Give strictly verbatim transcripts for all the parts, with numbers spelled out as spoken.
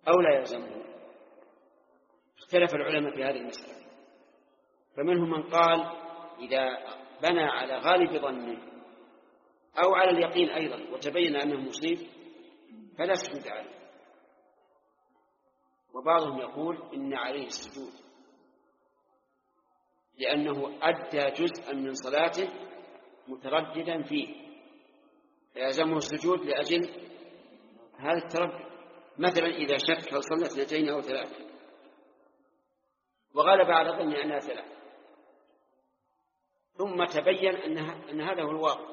أو لا يلزمه؟ اختلف العلماء في هذه المسألة، فمنهم من قال إذا بنى على غالب ظنه أو على اليقين أيضا وتبين أنه مصيب فلا سجود عليه، وبعضهم يقول إن عليه السجود لأنه أدى جزءا من صلاته مترددا فيه، فيلزمه السجود لأجل هذا التردد. مثلا إذا شك هل صلى اثنتين أو ثلاثة وغلب على ظنه أنها ثلاثة ثم تبين أن, أن هذا هو الواقع،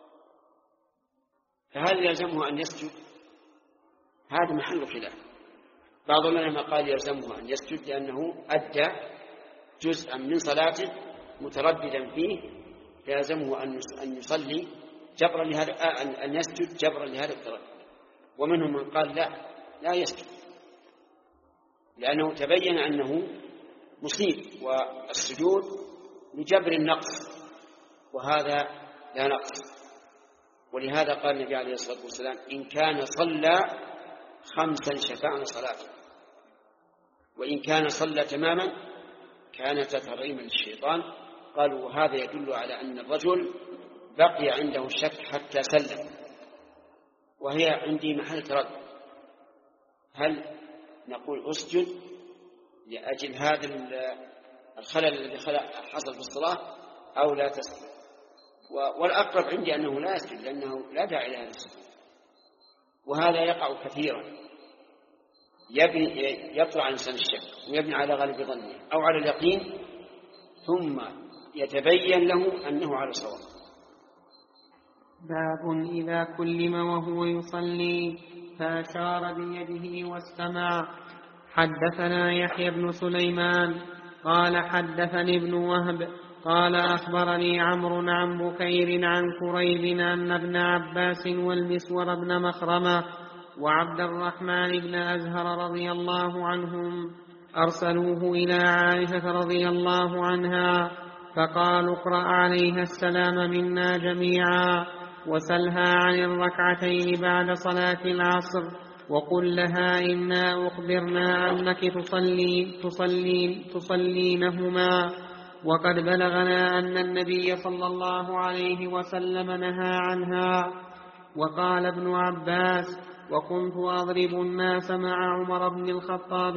فهل يلزمه أن يسجد؟ هذا محل خلاف. بعض العلماء قال يلزمه أن يسجد لأنه أدى جزءا من صلاته مترددا فيه، فيلزمه أن يصلي جبرا لهذا، أن يسجد جبرا لهذا التردد. ومنهم من قال لا لا يسجد لأنه تبين أنه مصيب، والسجود لجبر النقص وهذا لا نقص. ولهذا قال النبي عليه الصلاة والسلام إن كان صلى خمسا شفعنا صلاته، وإن كان صلى تماما كانت ترغيما للشيطان. قالوا وهذا يدل على أن الرجل بقي عنده الشك حتى سلم، وهي عندي محل تردد، هل نقول أسجد لأجل هذا الخلل الذي حصل في الصلاة أو لا تسجد؟ والأقرب عندي أنه لا يسجد لأنه لا داعي لهذا السجود. وهذا يقع كثيرا، يبني يطلع الإنسان الشك ويبني على غالب ظنه أو على اليقين ثم يتبين له أنه على صواب. باب إذا كلم وهو يصلي فأشار بيده واستمع. حدثنا يحيى بن سليمان قال حدثني ابن وهب قال أخبرني عمرو عن بكير عن كريب أن ابن عباس والمسور بن مخرمة وعبد الرحمن بن أزهر رضي الله عنهم أرسلوه إلى عائشة رضي الله عنها فقالوا اقرأ عليها السلام منا جميعا وسلها عن الركعتين بعد صلاة العصر وقل لها إنا أخبرنا أنك تصلي تصلين تصلينهما وقد بلغنا أن النبي صلى الله عليه وسلم نهى عنها. وقال ابن عباس وكنت أضرب الناس مع عمر بن الخطاب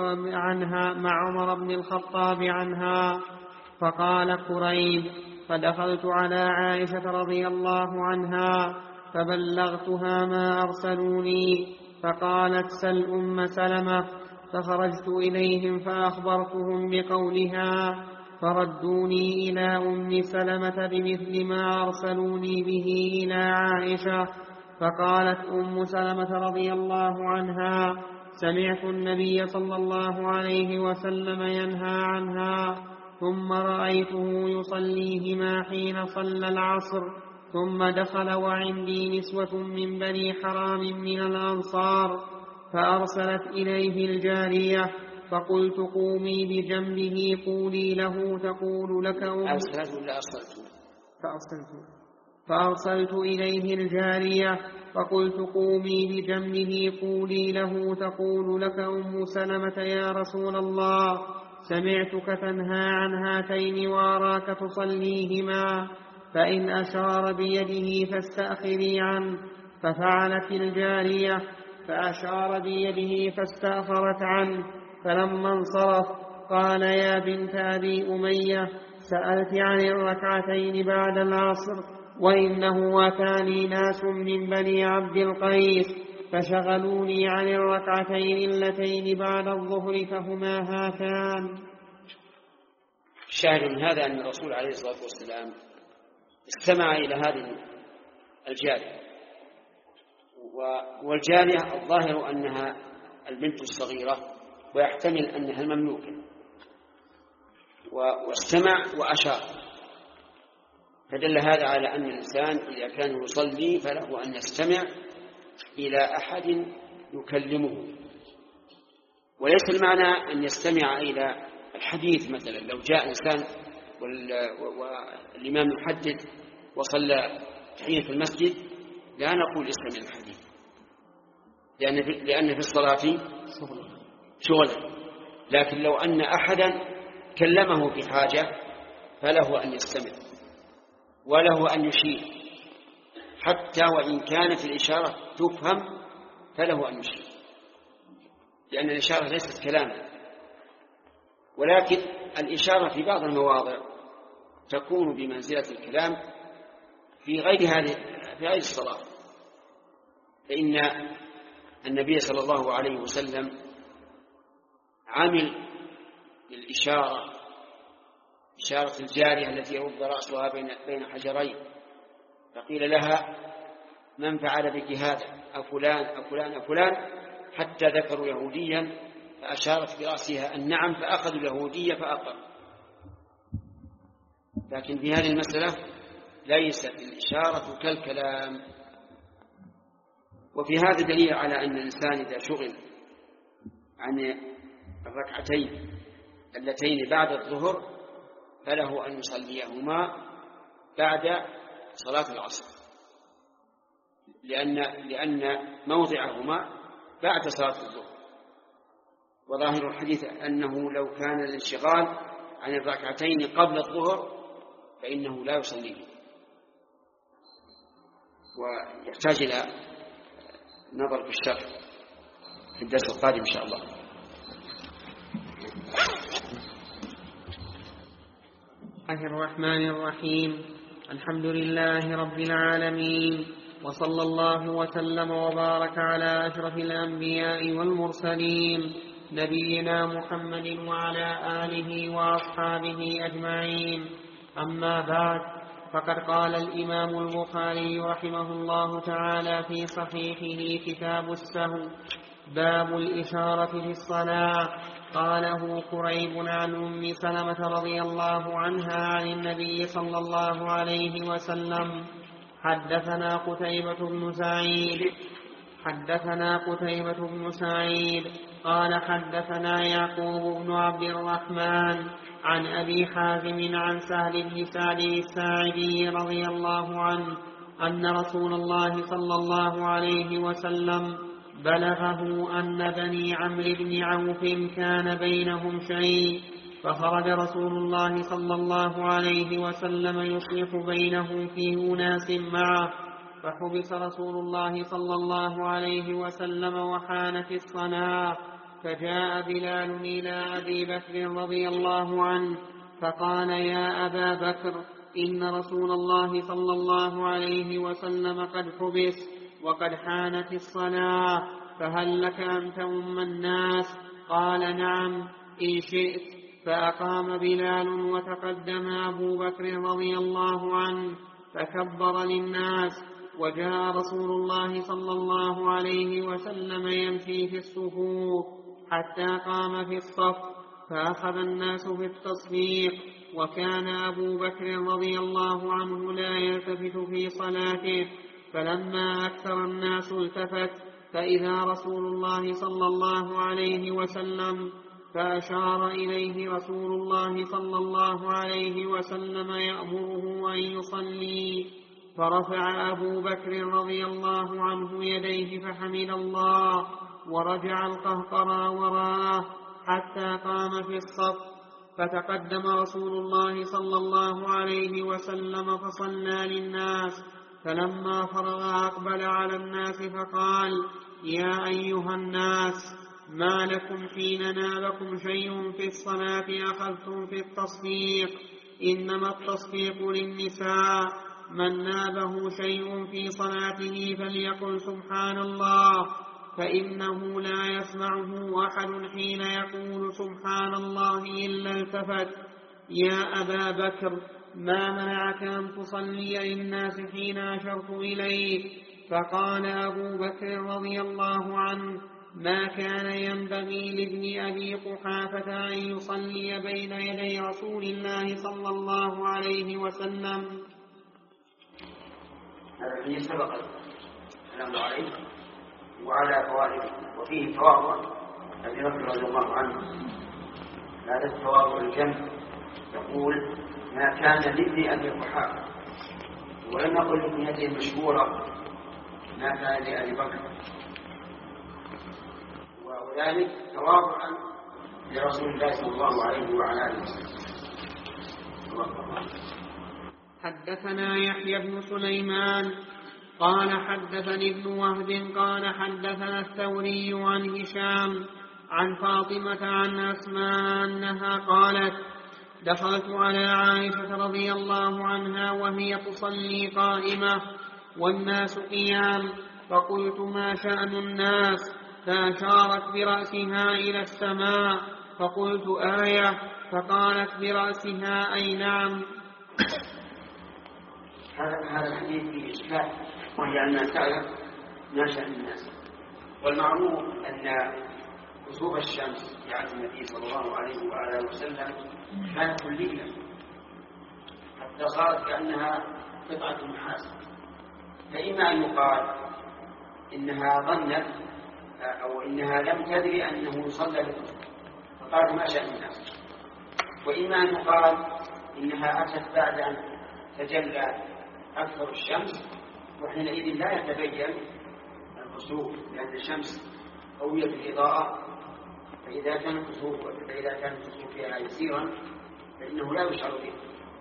عنها مع عمر بن الخطاب عنها. فقال قريب فدخلت على عائشة رضي الله عنها فبلغتها ما أرسلوني فقالت سل أم سلمة، فخرجت إليهم فأخبرتهم بقولها فردوني إلى أم سلمة بمثل ما أرسلوني به إلى عائشة. فقالت أم سلمة رضي الله عنها سمعت النبي صلى الله عليه وسلم ينهى عنها ثم رأيته يصليهما حين صلى العصر ثم دخل وعندي نسوة من بني حرام من الأنصار فأرسلت إليه الجارية فقلت قومي بجنبه قولي له تقول لك أم أرسلت ولا أرسلت؟ فأرسلت فأرسلت إليه الجارية فقلت قومي بجنبه قولي له تقول لك أم سلمة يا رسول الله سمعتك تنهى عن هاتين وأراك تصليهما فإن أشار بيده فاستأخري عنه. ففعلت الجارية فأشار بيده فاستأخرت عنه. فلما انصرف قال يا بنت أبي أمية سألت عن الركعتين بعد العصر وإنه أتاني ناس من بني عبد القيس فشغلوني عن الركعتين اللتين بعد الظهر فهما هاتان. الشاهد من هذا أن الرسول عليه الصلاة والسلام استمع إلى هذه الجارية، والجارية الظاهر أنها البنت الصغيرة ويحتمل أنها المملوكة، واستمع وأشار، فدل هذا على أن الإنسان إذا كان يصلي فله أن يستمع إلى أحد يكلمه، وليس المعنى أن يستمع إلى الحديث. مثلا لو جاء إنسان والإمام يحدث وصلى تحية في المسجد لا نقول استمع الحديث، لأن في, لأن في الصلاة شغلا. لكن لو أن أحدا كلمه في حاجة فله أن يستمع وله أن يشير، حتى وإن كانت الإشارة تفهم فله أن يشير، لأن الإشارة ليست كلاما. ولكن الإشارة في بعض المواضع تكون بمنزلة الكلام في غير هذه في غير الصلاة. فإن النبي صلى الله عليه وسلم عمل بالإشارة، إشارة الجارية التي يرد رأسها بين بين حجرين، فقيل لها من فعل بك هذا؟ أفلان أفلان أفلان، حتى ذكروا يهوديا فأشارت برأسها النعم، فأخذوا اليهودية فأقر. لكن في هذه المسألة ليست الإشارة كالكلام. وفي هذا دليل على أن الإنسان إذا شغل عن الركعتين اللتين بعد الظهر فله أن يصليهما بعد صلاة العصر، لأن لأن موضعهما بعد صلاة الظهر. وظاهر الحديث أنه لو كان الانشغال عن الركعتين قبل الظهر فإنه لا يصليه، ويحتاج إلى نظر في الشرح في الدرس القادم إن شاء الله. الله الرحمن الرحيم. الحمد لله رب العالمين، وصلى الله وسلم وبارك على أشرف الأنبياء والمرسلين نبينا محمد وعلى آله وأصحابه أجمعين. أما بعد، فقد قال الإمام البخاري رحمه الله تعالى في صحيحه كتاب السهو: باب الإشارة في الصلاة. قاله قريب عن أم سلمة رضي الله عنها عن النبي صلى الله عليه وسلم. حدثنا قتيبة بن سعيد حدثنا قتيبة بن سعيد قال حدثنا يعقوب بن عبد الرحمن عن أبي حازم عن سهل بن سعد الساعدي رضي الله عنه أن رسول الله صلى الله عليه وسلم بلغه أن بني عمرو بن عوف كان بينهم شيء، فخرج رسول الله صلى الله عليه وسلم يصلح بينهم في أناس معه، فحبس رسول الله صلى الله عليه وسلم وحانت الصلاة، فجاء بلال إلى أبي بكر رضي الله عنه فقال: يا أبا بكر، إن رسول الله صلى الله عليه وسلم قد حبس وقد حانت الصلاة، فهل لك أن تؤم الناس؟ قال: نعم إن شئت. فأقام بلال وتقدم أبو بكر رضي الله عنه فكبر للناس، وجاء رسول الله صلى الله عليه وسلم يمشي في الصفوف حتى قام في الصف، فأخذ الناس في التصفيق، وكان أبو بكر رضي الله عنه لا يلتفت في صلاته، فلما أكثر الناس التفت فإذا رسول الله صلى الله عليه وسلم، فأشار إليه رسول الله صلى الله عليه وسلم يأمره أن يصلي، فرفع أبو بكر رضي الله عنه يديه فحمد الله، ورجع القهقرى وراءه حتى قام في الصف، فتقدم رسول الله صلى الله عليه وسلم فصلى للناس، فلما فرغ أقبل على الناس فقال: يا أيها الناس، ما لكم حين نابكم شيء في الصلاة أخذتم في التصفيق؟ إنما التصفيق للنساء، من نابه شيء في صلاته فليقل سبحان الله، فإنه لا يسمعه أحد حين يقول سبحان الله إلا التفت. يا أبا بكر، ما منعك أن تصلي للناس حين أشرت إليك؟ فقال أبو بكر رضي الله عنه: ما كان ينبغي لابن أبي قحافة أن يصلي بين يدي رسول الله صلى الله عليه وسلم. هذا الحديث سبق الكلام عليه وعلى فوائده، وفيه تواضع أبي بكر رضي الله عنه. هذا التواضع الجم يقول: ما كان لابن أبي قحافة، ولم نقل لابنته المشهورة ما كان لأبي بكر، وذلك تواضعا لرسول الله صلى الله عليه وعلى آله وسلم. حدثنا يحيى بن سليمان قال حدثني ابن وهب قال حدثنا الثوري عن هشام عن فاطمة عن أسماء أنها قالت دخلت على عائشة رضي الله عنها وهي تصلي قائمة والناس قيام فقلت ما شأن الناس؟ فأشارت برأسها إلى السماء فقلت آية فقالت برأسها أي نعم. هذا الحديث فيه إشكال، وهي أنها تعرف ما شأن الناس. والمعروف أن كسوف الشمس في عهد النبي صلى الله عليه وعلى آله وسلم كانت كلية حتى صارت كأنها قطعة نحاس، فإما أن يقال إنها ظنت أو إنها لم تدري أنه صلى بالكسوف فقالت ما شأن الناس، وإما أن يقال إنها أتت بعد أن تجلى أكثر الشمس وحينئذ لا يتبين الكسوف لأن الشمس قوية الإضاءة، فإذا كان الكسوف فإذا كان الكسوف فيها يسيرا فإنه لا يشعر به.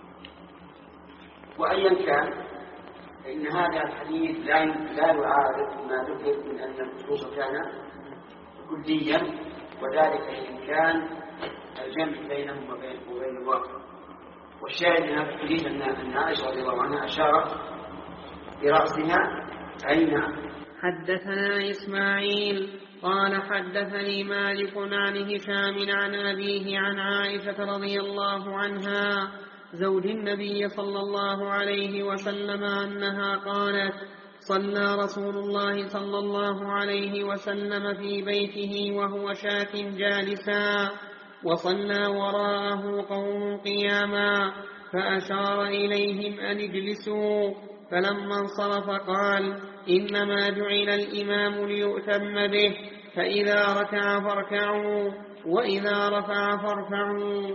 وأيا كان فإن هذا الحديث لا لا يعارض ما ذكر من أن الكسوف كان كليا، وذلك بإمكان الجمع بينهم وبين وبين الواقع. والشاهد من هذا الحديث أن عائشة رضي الله عنها أشارت برأسها أي نعم. حدثنا إسماعيل قال حدثني مالك عن هشام عن أبيه عن عائشة رضي الله عنها زوج النبي صلى الله عليه وسلم أنها قالت صلى رسول الله صلى الله عليه وسلم في بيته وهو شاك جالسا وصلى وراءه قوم قياما فأشار إليهم أن اجلسوا، فلما انصرف قال إنما جعل الإمام ليؤتم به فإذا ركع فاركعوا وإذا رفع فارفعوا.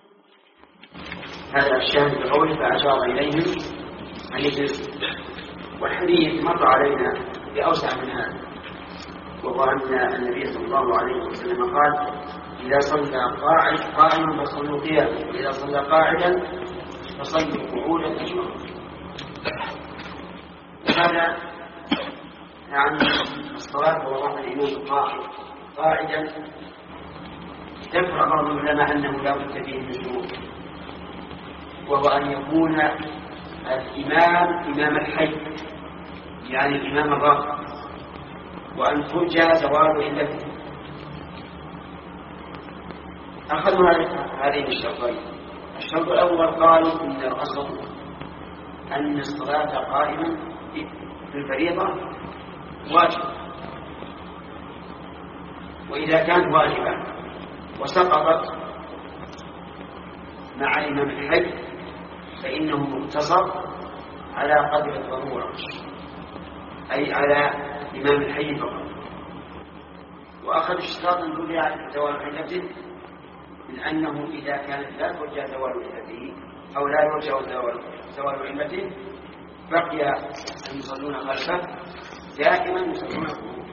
هذا الشاهد بقوله فأشار إليهم أن يجلسوا، والحديث مر علينا بأوسع من هذا، وهو أن النبي صلى الله عليه وسلم قال إذا صلى قاعد قائما فصلوا قياما وإذا صلى قاعدا فصلوا قعودا أجمعين. وهذا يعني الصلاة ووضع الإمام قاعد قاعدا ذكر بعض العلماء أنه لا بد فيه من شروط، وهو أن يكون الإمام إمام الحي يعني الإمام الراكب، وأن ترجى زوال علته. أخذوا هذين الشرطين. الشرط الأول قالوا إن الأصل أن الصلاة قائما في الفريضة واجب، وإذا كانت واجبة وسقطت مع الإمام الحي فإنه مقتصر على قدر الضرورة، أي على إمام الحي فقط. وأخذ اشتراط الدنيا على زوال علته من أنه إذا كانت لا ترجى زوال علته أو لا يرجى زوال علته بقي المصلون خلفه دائما يصلون قبور.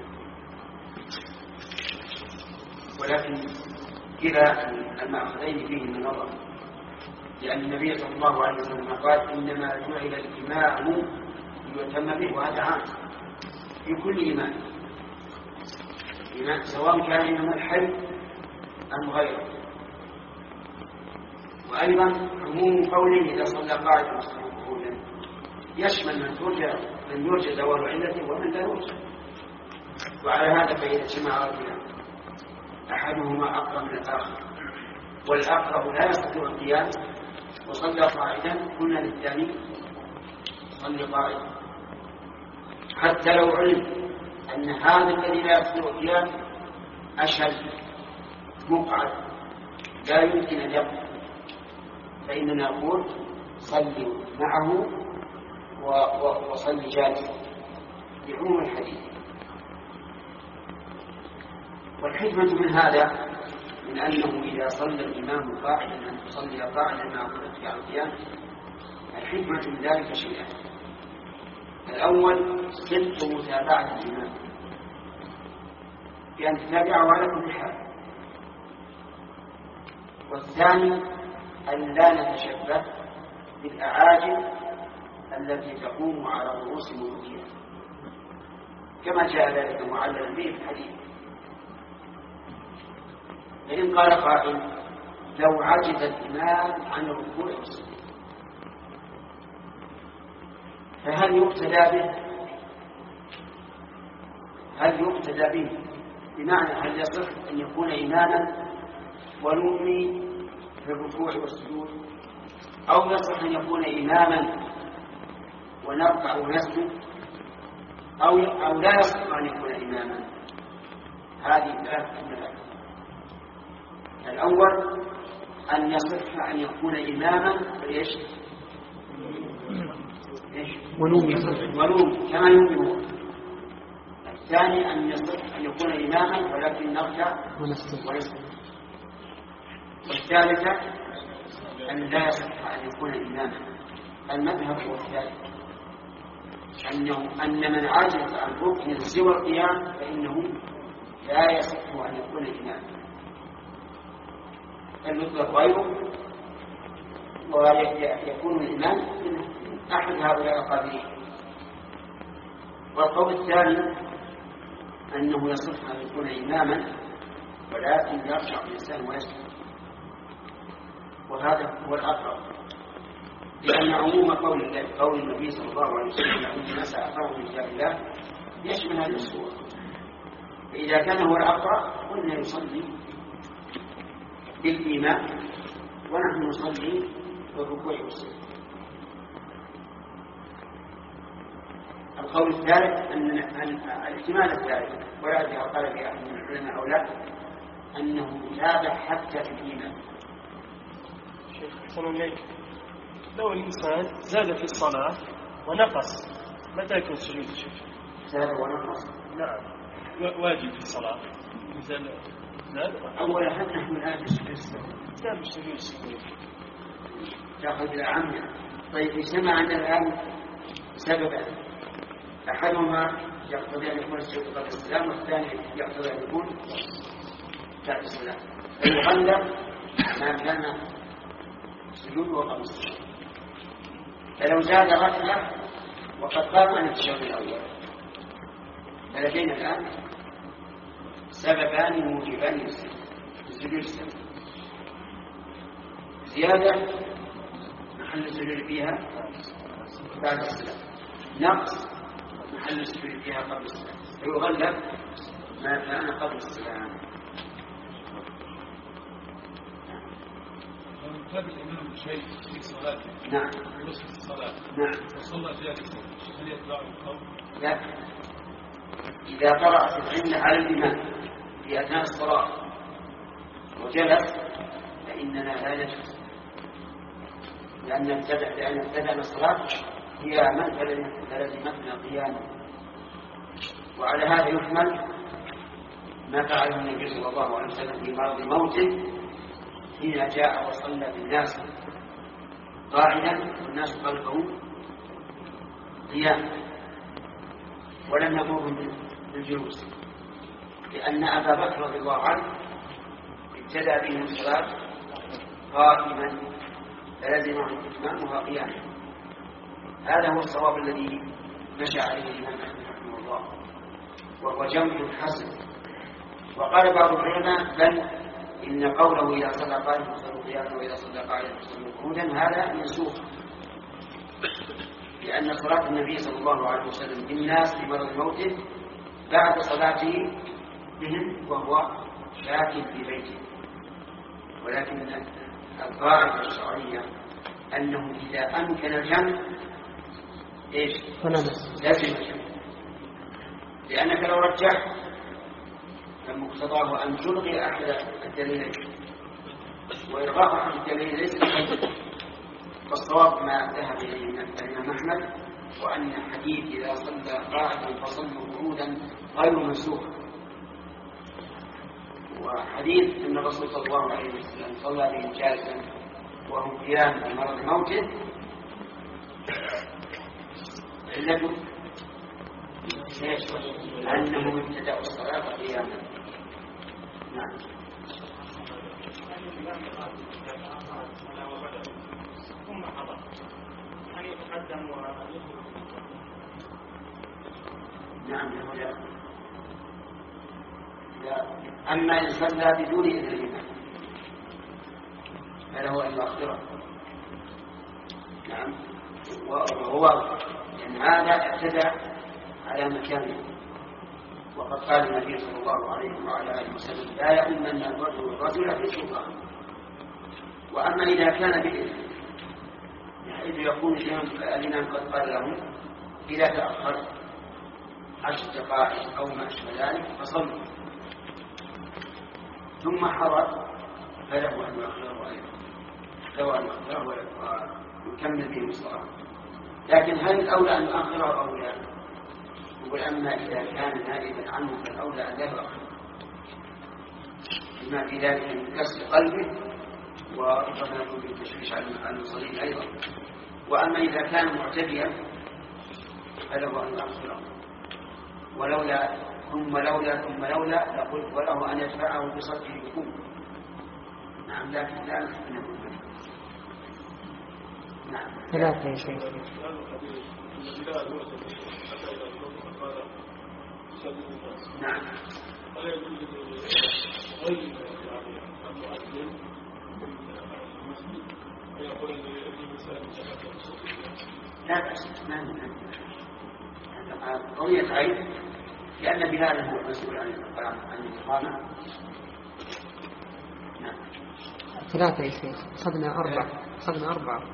ولكن كلا المأخذين فيه من نظر، لأن النبي صلى الله عليه وسلم قال إنما جعل الإمام ليؤتم به، وهذا عام في كل إمام سواء كان إمام الحي أم غيره. وأيضا عموم قوله إذا صلى قاعدا وصلى قعودا يشمل من ترجى من يرجى زوال علته ومن لا يرجى. وعلى هذا فإذا اجتمع رجلان أحدهما أقرب من الآخر والآخر لا يستطيع القيام وصلى قاعدا قلنا للثاني صلي قاعدا، حتى لو علم أن هذا الذي لا يستطيع القيام أشهد مقعد لا يمكن أن يبقى، فإننا نقول صلوا معه وصلي جالسا بعموم الحديث. والحكمة من هذا من أنه إذا صلى الإمام قاعدا أن تصلي قاعدا مع قدرتك على القيام. الحكمة من ذلك شيئان: الأول صدق متابعة الإمام، بأن تتابعه على كل حال. والثاني أن لا نتشبه بالأعاجم التي تقوم على رؤوس ملوكها كما جاء ذلك معللا به في الحديث. فإن قال قائل لو عجز الإمام عن الركوع والسجود فهل يقتدى به؟ هل يقتدى به بمعنى هل يصح أن يكون إماما ونملي في الركوع والسجود، أو يصح أن يكون إماما ونركع ونسجد، أو أو لا يصح أن يكون إماما؟ هذه ثلاثة مذاهب. الأول أن يصح أن يكون إماما فإيش؟ ونومي كما يومي. الثاني أن يصح أن يكون إماما ولكن نرجع ونسجد. والثالثة أن لا يصح أن يكون إماما. المذهب هو الثالث، أنه أن من عجز عن ركن سوى القيام فإنه لا يصح أن يكون إماما، بل يطلق غيره ويكون الإمام من أحد هؤلاء القادرين. والقول الثاني أنه يصح أن يكون إماما ولكن يرجع الإنسان ويسجد، وهذا هو الأقرب، لأن عموم قول قول النبي صلى الله عليه وسلم أن الناس أقرأوا من كتاب الله يشمل هذه الصورة. فإذا كان هو الأقرب قلنا يصلي بالإيمان ونحن نصلي بالركوع والسجود. القول الثالث أن الاحتمال الثالث ولا أدري هل قال في أحد من العلماء أو لا أنه تابع حتى في الإيمان. شيخ أحسن إليك، لو الإنسان زاد في الصلاة ونقص متى يكون سجود الشيخ؟ زاد ونقص؟ نعم، واجب في الصلاة مثل زاد. أولا هل نحن الآن في سجود السهو؟ لا مش سجود السهو، تأخذ إلى عمنا. طيب اجتمع عندنا الآن سببا، أحدهما يقتضي أن يكون السجود قبل السلام والثاني يقتضي أن يكون بعد السلام، فيغلب ما كان السجود وقبل السلام. فلو زاد ركعة وقد قام عن التشهد الأول فلدينا الآن سببان موجبان للسجود السهو: زيادة محل السجود فيها بعد السلام، نقص محل السجود فيها قبل السلام، فيغلب ما كان قبل السلام. قبل الإمام شيء في صلاته. نعم. في نصف الصلاة. نعم. وصلى جالسا، هل يتبعه القول؟ لا. إذا قرأت العلم على الإمام في أثناء الصلاة وجلس فإننا لا نجلس، لأن ابتدأ لأن ابتدأنا الصلاة قياما فلزمتنا قياما. وعلى هذا يحمل ما فعله النبي صلى الله عليه وسلم في مرض موته حين جاء وصلى بالناس قاعدا والناس خلفه قياما، ولم يأمرهم بالجلوس، لأن أبا بكر رضي الله عنه ابتدأ بهم الصلاة قائما فلزمه إتمامها قياما. هذا هو الصواب الذي مشى عليه الإمام أحمد رحمه الله، وهو جمع حسن. وقال بعض العلماء بل إن قوله إذا صلى قائما فصلوا قياما وإذا صلى قاعدا فصلوا قعودا هذا منسوخ، لأن صلاة النبي صلى الله عليه وسلم بالناس في مرض موته بعد صلاته بهم وهو شاك في بيته. ولكن القاعدة الشرعية أنه إذا أمكن الجمع إيش؟ لازم الجمع، لأنك لو رجحت فمقتضاه أن تلغي أحد الدليلين، وإلغاء أحد الدليلين ليس بحجة. فالصواب ما ذهب إليه الإمام أحمد، وأن حديث إذا صلى قاعدا فصلوا قعودا غير منسوخ، وحديث أن الرسول صلى الله عليه وسلم صلى بهم جالسا وهم قيام في مرض موته علته أنه ابتدأ الصلاة قياما. نعم. ثم حضر يعني يتقدم نعم يقول أما إن صلى بدون إذن الإمام فله أن يؤخره. نعم وهو لأن هذا اعتدى على مكانه، وقد قال النبي صلى الله عليه وعلى آله وسلم لا يؤمن الرجل الرجل في سلطان. وأما إذا كان بإذن حيث يكون الإمام قد قال له إذا تأخر عشر دقائق أو ما أشبه ذلك فصلوا ثم حضر فله أن يؤخره أيضا، له أن يؤخره ويكمل به الصلاة. لكن هل الأولى أن يؤخره أو لا؟ يقول أما إذا كان نائبا عنه فالأولى أن لا يؤخره بما في ذلك من كسر قلبه وربما يكون بالتشويش على المصلين أيضا. وأما إذا كان معتديا فله أن يؤخره، ولولا ثم لولا ثم لولا لقلت وله أن يدفعه بصدره بكم. نعم لكن لا نحن نعم ثلاثة يا شيخ. نعم لا بأس ما نعم قضية عيب لأن بلال هو المسؤول عن عن الإقامة. نعم ثلاثة يا شيخ. أخذنا أربعة أخذنا أربعة.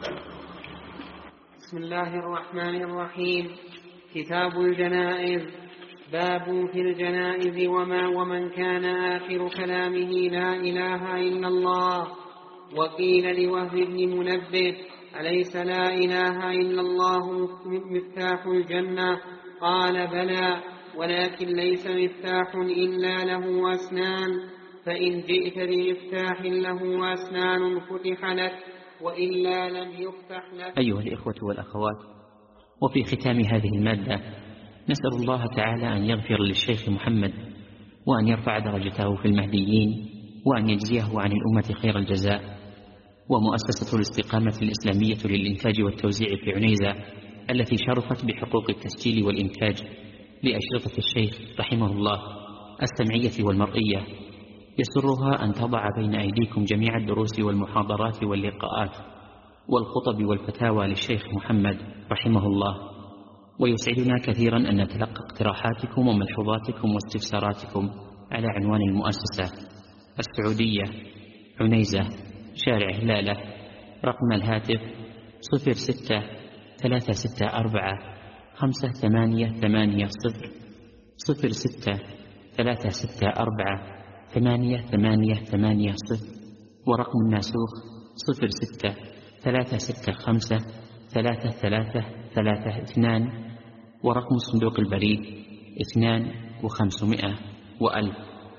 بسم الله الرحمن الرحيم. كتاب الجنائز. باب في الجنائز وما ومن كان آخر كلامه لا إله إلا الله. وقيل لوهب بن منبه أليس لا إله إلا الله مفتاح الجنة؟ قال بلى ولكن ليس مفتاح إلا له أسنان، فإن جئت بمفتاح له أسنان فتح لك وإلا لم يفتح لك. أيها الإخوة والأخوات، وفي ختام هذه المادة نسأل الله تعالى أن يغفر للشيخ محمد وأن يرفع درجته في المهديين وأن يجزيه عن الأمة خير الجزاء. ومؤسسة الاستقامة الإسلامية للإنتاج والتوزيع في عنيزة التي شرفت بحقوق التسجيل والإنتاج لأشرطة الشيخ رحمه الله السمعية والمرئية يسرها أن تضع بين أيديكم جميع الدروس والمحاضرات واللقاءات والخطب والفتاوى للشيخ محمد رحمه الله. ويسعدنا كثيرا أن نتلقى اقتراحاتكم وملحوظاتكم واستفساراتكم على عنوان المؤسسة: السعودية، عنيزة، شارع هلالة، رقم الهاتف صفر ستة ثلاثة ستة أربعة خمسة ثمانية ثمانية صفر صفر ستة ثلاثة ستة أربعة ثمانية ثمانية ثمانية صفر، ورقم الناسوخ صفر ستة ثلاثة ستة خمسة ثلاثة ثلاثة ثلاثة اثنان، ورقم صندوق البريد اثنان وخمسمائة وألف.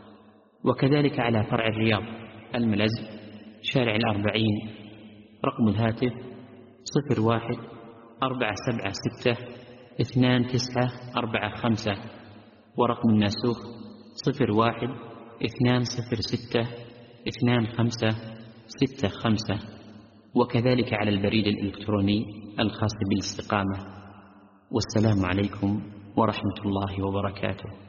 وكذلك على فرع الرياض الملز شارع الأربعين، رقم الهاتف صفر واحد أربعة سبعة ستة اثنان تسعة أربعة خمسة، ورقم الناسوخ صفر واحد اثنان صفر ستة اثنان خمسة ستة خمسة. وكذلك على البريد الإلكتروني الخاص بالاستقامة. والسلام عليكم ورحمة الله وبركاته.